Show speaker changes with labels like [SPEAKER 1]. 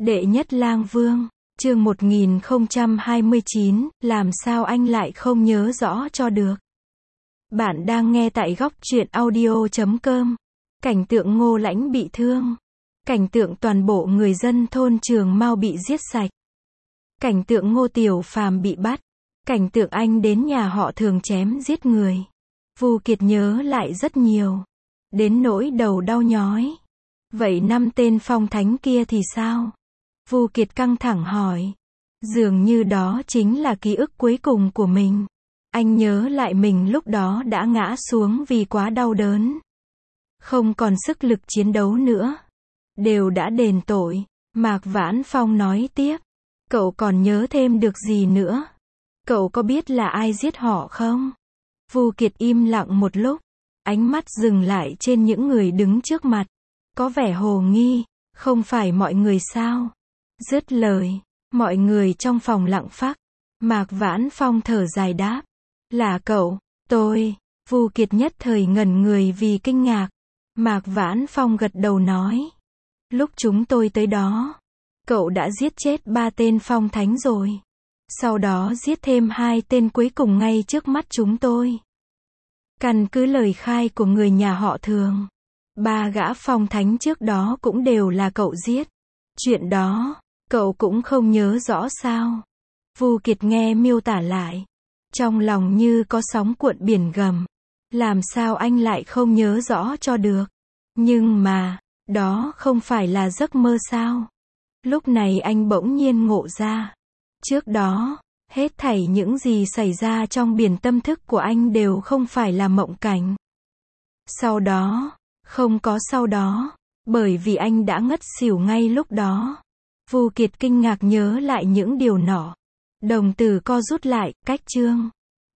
[SPEAKER 1] Đệ nhất lang vương, chương 1029, làm sao anh lại không nhớ rõ cho được. Bạn đang nghe tại góc truyện audio.com. Cảnh tượng Ngô Lãnh bị thương. Cảnh tượng toàn bộ người dân thôn Trường Mao bị giết sạch. Cảnh tượng Ngô Tiểu Phàm bị bắt. Cảnh tượng anh đến nhà họ Thường chém giết người. Vu Kiệt nhớ lại rất nhiều. Đến nỗi đầu đau nhói. Vậy 5 tên phong thánh kia thì sao? Vu Kiệt căng thẳng hỏi. Dường như đó chính là ký ức cuối cùng của mình. Anh nhớ lại mình lúc đó đã ngã xuống vì quá đau đớn. Không còn sức lực chiến đấu nữa. Đều đã đền tội. Mạc Vãn Phong nói tiếp. Cậu còn nhớ thêm được gì nữa? Cậu có biết là ai giết họ không? Vu Kiệt im lặng một lúc. Ánh mắt dừng lại trên những người đứng trước mặt. Có vẻ hồ nghi. Không phải mọi người sao? Dứt lời. Mọi người trong phòng lặng phắc. Mạc Vãn Phong thở dài đáp. Là cậu, tôi. Vu Kiệt nhất thời ngẩn người vì kinh ngạc. Mạc Vãn Phong gật đầu nói. Lúc chúng tôi tới đó, cậu đã giết chết 3 tên phong thánh rồi. Sau đó giết thêm 2 tên cuối cùng ngay trước mắt chúng tôi. Căn cứ lời khai của người nhà họ Thường, 3 gã phong thánh trước đó cũng đều là cậu giết. Chuyện đó, cậu cũng không nhớ rõ sao? Vu Kiệt nghe miêu tả lại. Trong lòng như có sóng cuộn biển gầm. Làm sao anh lại không nhớ rõ cho được? Nhưng mà, đó không phải là giấc mơ sao? Lúc này anh bỗng nhiên ngộ ra. Trước đó, hết thảy những gì xảy ra trong biển tâm thức của anh đều không phải là mộng cảnh. Sau đó, không có sau đó, bởi vì anh đã ngất xỉu ngay lúc đó. Vu Kiệt kinh ngạc nhớ lại những điều nọ. Đồng tử co rút lại, cách chương.